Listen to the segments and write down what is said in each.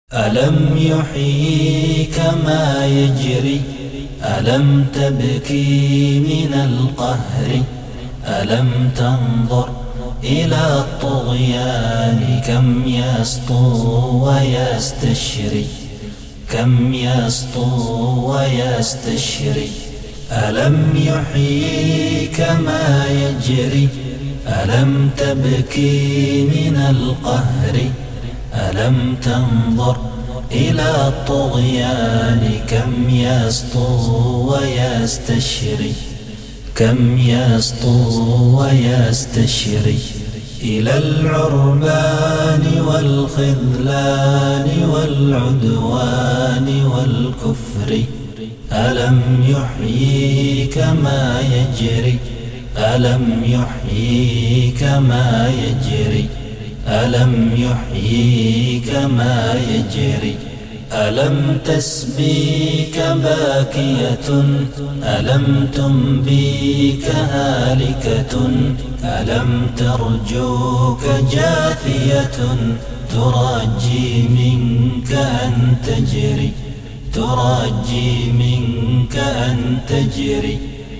ألم يحييك ما يجري؟ ألم تبكي من القهر؟ ألم تنظر إلى الطغيان كم يسطو ويستشري؟ كم يسطو ويستشري؟ ألم يحييك ما يجري؟ ألم تبكي من القهر؟ ألم تنظر إلى الطغيان كم يسطو ويستشري؟ كم يسطو ويستشري؟ إلى العربان والخذلان والعدوان والكفر ألم يحييك ما يجري؟ ألم يحييك ما يجري؟ ألم يحييك ما يجري؟ ألم تسبيك باكية؟ ألم تنبيك هالكة؟ ألم ترجوك جاثية ترجي منك أن تجري؟ ترجي منك أن تجري؟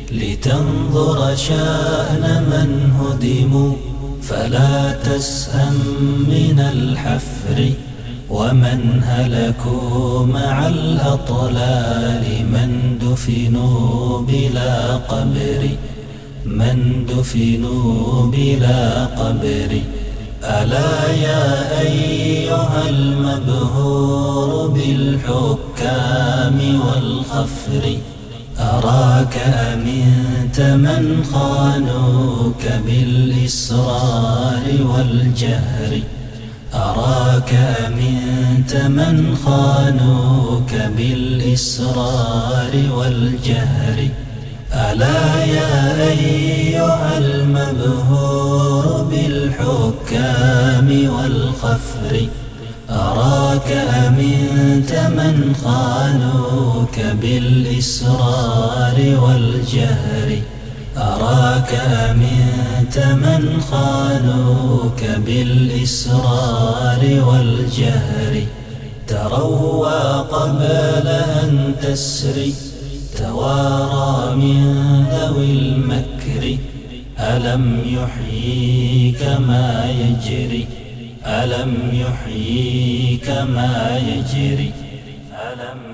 لتنظر شأن من هدموا فلا تسأم من الحفر، ومن هلكوا مع الأطلال من دفنوا بلا قبر، من دفنوا بلا قبر. ألا يا أيها المبهور بالحكام والخفر، أراك أمنت من خانوك بالإسرار والجهر، أراك أمنت من خانوك بالإسرار والجهر. ألا يا أيها المبهور بالحكام والخفر، أراك أمنت من خانوك بالإسرار والجهر، أراك أمنت من خانوك بالإسرار والجهر. تروى قبل أن تسري، توارى من ذوي المكر. ألم يحييك ما يجري؟ ألم يحييك ما يجري؟ ألم